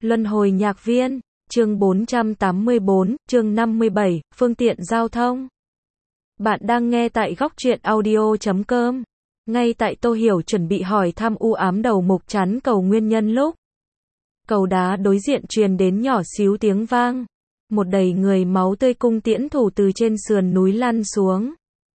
Luân hồi nhạc viên, chương 484, chương 57, phương tiện giao thông. Bạn đang nghe tại góc truyện audio.com. Ngay tại Tô Hiểu chuẩn bị hỏi thăm u ám đầu mục chắn cầu nguyên nhân lúc cầu đá đối diện truyền đến nhỏ xíu tiếng vang. Một đầy người máu tươi cung tiễn thủ từ trên sườn núi lăn xuống.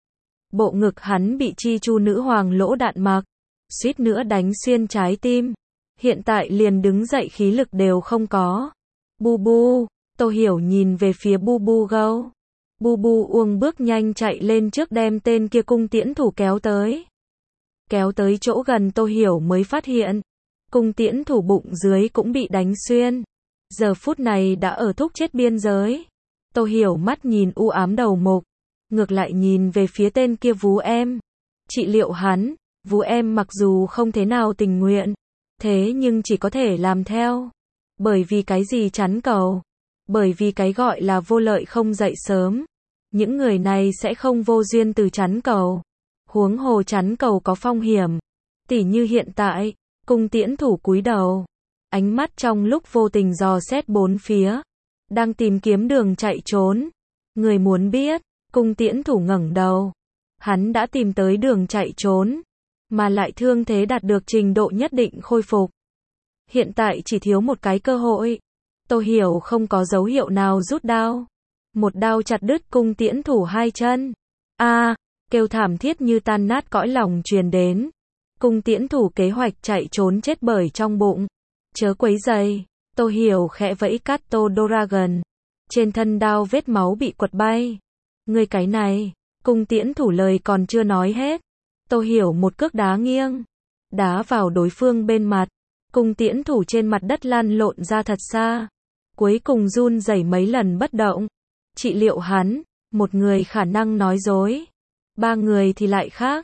Bộ ngực hắn bị chi chu nữ hoàng lỗ đạn mặc, suýt nữa đánh xuyên trái tim. Hiện tại liền đứng dậy khí lực đều không có. Bu bu, Tô Hiểu nhìn về phía bu bu gâu. Bu bu uông bước nhanh chạy lên trước đem tên kia cung tiễn thủ kéo tới. Kéo tới chỗ gần Tô Hiểu mới phát hiện. Cung tiễn thủ bụng dưới cũng bị đánh xuyên. Giờ phút này đã ở thúc chết biên giới. Tô Hiểu mắt nhìn u ám đầu mục. Ngược lại nhìn về phía tên kia Vú Em. Trị liệu hắn, Vú Em mặc dù không thế nào tình nguyện. Thế nhưng chỉ có thể làm theo. Bởi vì cái gì chắn cầu? Bởi vì cái gọi là vô lợi không dậy sớm. Những người này sẽ không vô duyên từ chắn cầu. Huống hồ chắn cầu có phong hiểm. Tỉ như hiện tại, cung tiễn thủ cúi đầu. Ánh mắt trong lúc vô tình dò xét bốn phía. Đang tìm kiếm đường chạy trốn. Người muốn biết, cung tiễn thủ ngẩng đầu. Hắn đã tìm tới đường chạy trốn. Mà lại thương thế đạt được trình độ nhất định khôi phục. Hiện tại chỉ thiếu một cái cơ hội. Tô Hiểu không có dấu hiệu nào rút đao. Một đao chặt đứt cung tiễn thủ hai chân. Kêu thảm thiết như tan nát cõi lòng truyền đến. Cung tiễn thủ kế hoạch chạy trốn chết bởi trong bụng. Chớ quấy rầy. Tô Hiểu khẽ vẫy Kato Dragon. Trên thân đao vết máu bị quật bay. Ngươi cái này, cung tiễn thủ lời còn chưa nói hết. Tô Hiểu một cước đá nghiêng. Đá vào đối phương bên mặt. Cung tiễn thủ trên mặt đất lăn lộn ra thật xa. Cuối cùng run rẩy mấy lần bất động. Trị liệu hắn, một người khả năng nói dối. Ba người thì lại khác.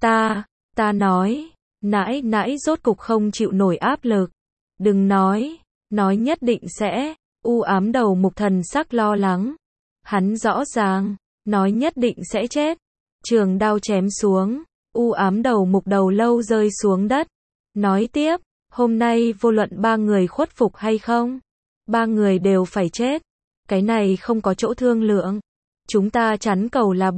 Ta nói, nãi rốt cục không chịu nổi áp lực. Đừng nói nhất định sẽ. U ám đầu mục thần sắc lo lắng. Hắn rõ ràng, nói nhất định sẽ chết. Trường đao chém xuống, u ám đầu mục đầu lâu rơi xuống đất. Nói tiếp, hôm nay vô luận ba người khuất phục hay không, ba người đều phải chết. Cái này không có chỗ thương lượng. Chúng ta chắn cầu là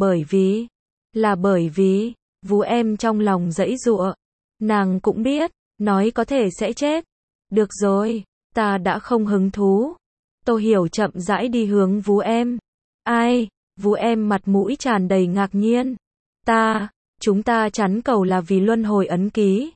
bởi vì, Vú Em trong lòng giãy giụa. Nàng cũng biết, nói có thể sẽ chết. Được rồi, ta đã không hứng thú. Tô Hiểu chậm rãi đi hướng Vú Em. Ai? Vú Em mặt mũi tràn đầy ngạc nhiên. Chúng ta chắn cầu là vì luân hồi ấn ký.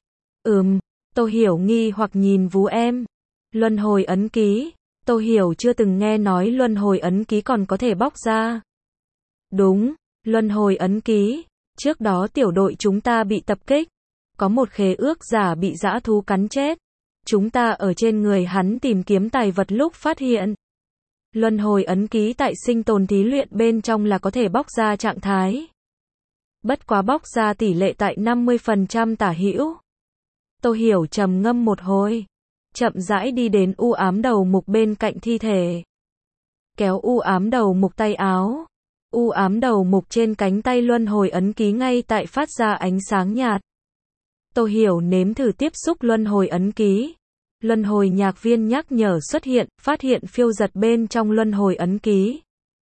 Tô Hiểu nghi hoặc nhìn Vú Em. Luân hồi ấn ký? Tô Hiểu chưa từng nghe nói luân hồi ấn ký còn có thể bóc ra. Đúng, luân hồi ấn ký. Trước đó tiểu đội chúng ta bị tập kích. Có một khế ước giả bị dã thú cắn chết. Chúng ta ở trên người hắn tìm kiếm tài vật lúc phát hiện. Luân hồi ấn ký tại sinh tồn thí luyện bên trong là có thể bóc ra trạng thái. Bất quá bóc ra tỷ lệ tại 50% tả hữu. Tô Hiểu trầm ngâm một hồi. Chậm rãi đi đến u ám đầu mục bên cạnh thi thể. Kéo u ám đầu mục tay áo. U ám đầu mục trên cánh tay luân hồi ấn ký ngay tại phát ra ánh sáng nhạt. Tô Hiểu nếm thử tiếp xúc luân hồi ấn ký. Luân hồi nhạc viên nhắc nhở xuất hiện, phát hiện phiêu giật bên trong luân hồi ấn ký.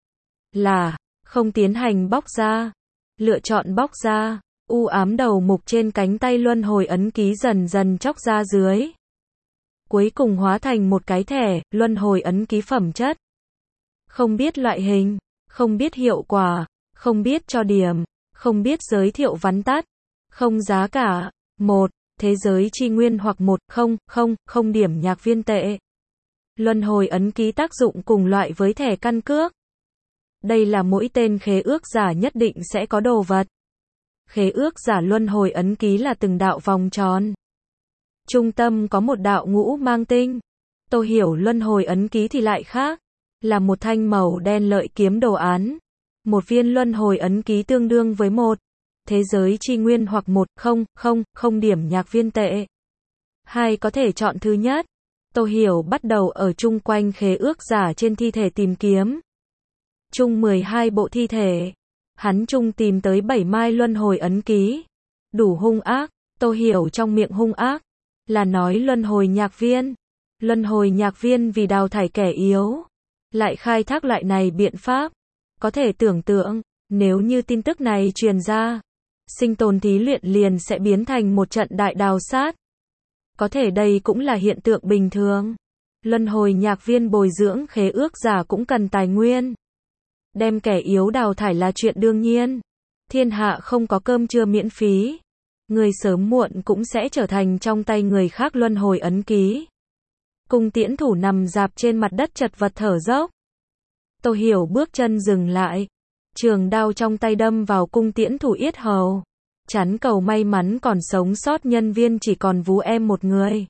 Là, không tiến hành bóc ra. Lựa chọn bóc ra. U ám đầu mục trên cánh tay luân hồi ấn ký dần dần chóc ra dưới. Cuối cùng hóa thành một cái thẻ, luân hồi ấn ký phẩm chất. Không biết loại hình, không biết hiệu quả, không biết cho điểm, không biết giới thiệu vắn tắt, không giá cả. 1. Thế giới chi nguyên hoặc 1.000 điểm nhạc viên tệ. Luân hồi ấn ký tác dụng cùng loại với thẻ căn cước. Đây là mỗi tên khế ước giả nhất định sẽ có đồ vật. Khế ước giả luân hồi ấn ký là từng đạo vòng tròn. Trung tâm có một đạo ngũ mang tinh. Tô Hiểu luân hồi ấn ký thì lại khác. Là một thanh màu đen lợi kiếm đồ án. Một viên luân hồi ấn ký tương đương với 1. Thế giới chi nguyên hoặc 1.000 điểm nhạc viên tệ. 2. Có thể chọn thứ nhất. Tô Hiểu bắt đầu ở chung quanh khế ước giả trên thi thể tìm kiếm. Chung 12 bộ thi thể. Hắn chung tìm tới 7 mai luân hồi ấn ký. Đủ hung ác. Tô Hiểu trong miệng hung ác. Là nói luân hồi nhạc viên. Luân hồi nhạc viên vì đào thải kẻ yếu, lại khai thác loại này biện pháp. Có thể tưởng tượng, nếu như tin tức này truyền ra, sinh tồn thí luyện liền sẽ biến thành một trận đại đào sát. Có thể đây cũng là hiện tượng bình thường. Luân hồi nhạc viên bồi dưỡng khế ước giả cũng cần tài nguyên. Đem kẻ yếu đào thải là chuyện đương nhiên. Thiên hạ không có cơm trưa miễn phí. Người sớm muộn cũng sẽ trở thành trong tay người khác luân hồi ấn ký. Cung tiễn thủ nằm rạp trên mặt đất chật vật thở dốc. Tô Hiểu bước chân dừng lại. Trường đao trong tay đâm vào cung tiễn thủ yết hầu. Chắn cầu may mắn còn sống sót nhân viên chỉ còn Vú Em một người.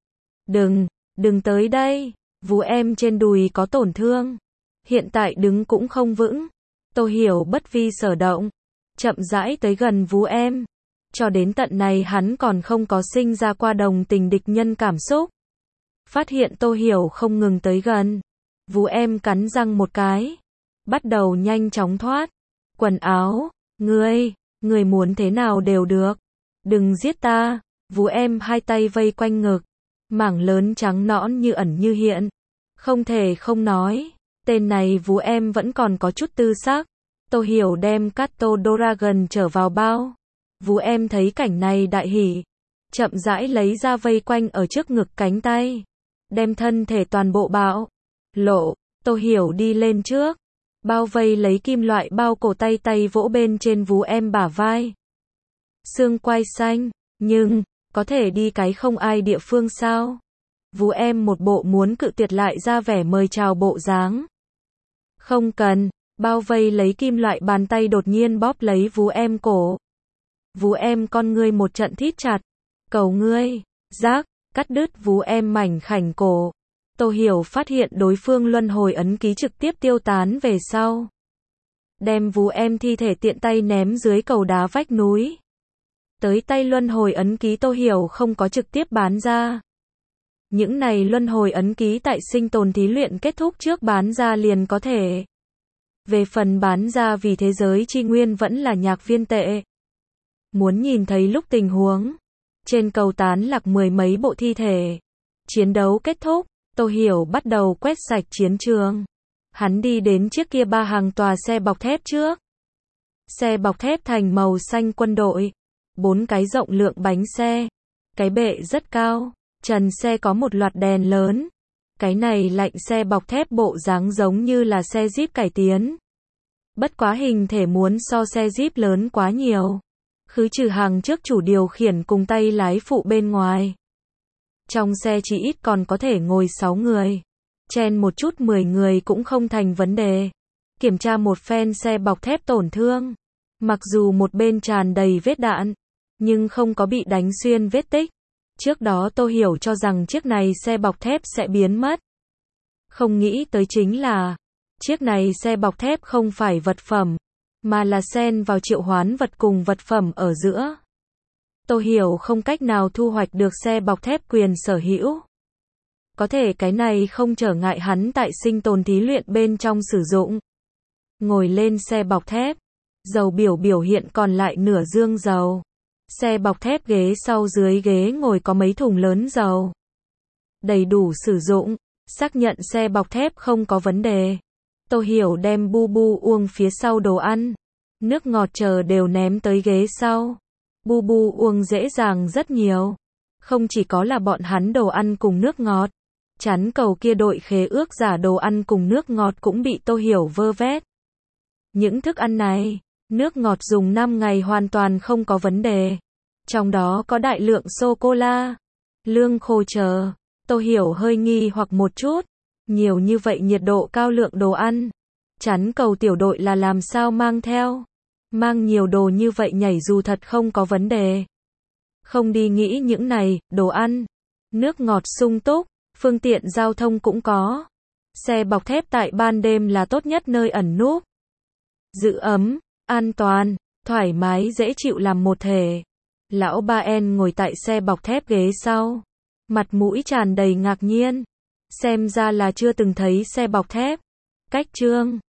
Đừng tới đây. Vú Em trên đùi có tổn thương. Hiện tại đứng cũng không vững. Tô Hiểu bất vi sở động. Chậm rãi tới gần Vú Em. Cho đến tận này hắn còn không có sinh ra qua đồng tình địch nhân cảm xúc. Phát hiện Tô Hiểu không ngừng tới gần. Vú Em cắn răng một cái. Bắt đầu nhanh chóng thoát. Quần áo. Ngươi muốn thế nào đều được. Đừng giết ta. Vú Em hai tay vây quanh ngực. Mảng lớn trắng nõn như ẩn như hiện. Không thể không nói. Tên này Vú Em vẫn còn có chút tư sắc. Tô Hiểu đem Kato Dragon trở vào bao. Vú Em thấy cảnh này đại hỉ. Chậm rãi lấy ra vây quanh ở trước ngực cánh tay. Đem thân thể toàn bộ bạo lộ. Tô Hiểu đi lên trước. Bao vây lấy kim loại bao cổ tay vỗ bên trên Vú Em bả vai. Xương quai xanh. Nhưng, có thể đi cái không ai địa phương sao? Vú Em một bộ muốn cự tuyệt lại ra vẻ mời chào bộ dáng. Không cần. Bao vây lấy kim loại bàn tay đột nhiên bóp lấy Vú Em cổ. Vú Em con ngươi một trận thít chặt. Cầu ngươi. Rác. Cắt đứt Vú Em mảnh khảnh cổ. Tô Hiểu phát hiện đối phương luân hồi ấn ký trực tiếp tiêu tán về sau. Đem Vú Em thi thể tiện tay ném dưới cầu đá vách núi. Tới tay luân hồi ấn ký Tô Hiểu không có trực tiếp bán ra. Những này luân hồi ấn ký tại sinh tồn thí luyện kết thúc trước bán ra liền có thể. Về phần bán ra vì thế giới chi nguyên vẫn là nhạc viên tệ. Muốn nhìn thấy lúc tình huống. Trên cầu tán lạc mười mấy bộ thi thể. Chiến đấu kết thúc, Tô Hiểu bắt đầu quét sạch chiến trường. Hắn đi đến chiếc kia 3 hàng tòa xe bọc thép trước. Xe bọc thép thành màu xanh quân đội. 4 cái rộng lượng bánh xe. Cái bệ rất cao. Trần xe có một loạt đèn lớn. Cái này lạnh xe bọc thép bộ dáng giống như là xe Jeep cải tiến. Bất quá hình thể muốn so xe Jeep lớn quá nhiều. Khứ trừ hàng trước chủ điều khiển cùng tay lái phụ bên ngoài. Trong xe chỉ ít còn có thể ngồi 6 người. Chen một chút 10 người cũng không thành vấn đề. Kiểm tra một phen xe bọc thép tổn thương. Mặc dù một bên tràn đầy vết đạn, nhưng không có bị đánh xuyên vết tích. Trước đó Tô Hiểu cho rằng chiếc này xe bọc thép sẽ biến mất. Không nghĩ tới chính là, chiếc này xe bọc thép không phải vật phẩm, mà là xen vào triệu hoán vật cùng vật phẩm ở giữa. Tô Hiểu không cách nào thu hoạch được xe bọc thép quyền sở hữu. Có thể cái này không trở ngại hắn tại sinh tồn thí luyện bên trong sử dụng. Ngồi lên xe bọc thép, dầu biểu hiện còn lại nửa dương dầu. Xe bọc thép ghế sau dưới ghế ngồi có mấy thùng lớn dầu. Đầy đủ sử dụng, xác nhận xe bọc thép không có vấn đề. Tô Hiểu đem bu bu uông phía sau đồ ăn, nước ngọt chờ đều ném tới ghế sau. Bu bu uông dễ dàng rất nhiều. Không chỉ có là bọn hắn đồ ăn cùng nước ngọt. Chắn cầu kia đội khế ước giả đồ ăn cùng nước ngọt cũng bị Tô Hiểu vơ vét. Những thức ăn này, nước ngọt dùng 5 ngày hoàn toàn không có vấn đề. Trong đó có đại lượng sô-cô-la, lương khô chờ. Tô Hiểu hơi nghi hoặc một chút. Nhiều như vậy nhiệt độ cao lượng đồ ăn. Chắn cầu tiểu đội là làm sao mang theo. Mang nhiều đồ như vậy nhảy dù thật không có vấn đề. Không đi nghĩ những này, đồ ăn, nước ngọt sung túc, phương tiện giao thông cũng có. Xe bọc thép tại ban đêm là tốt nhất nơi ẩn núp. Giữ ấm, an toàn, thoải mái dễ chịu làm một thể. Lão Ba En ngồi tại xe bọc thép ghế sau. Mặt mũi tràn đầy ngạc nhiên. Xem ra là chưa từng thấy xe bọc thép. Cách chương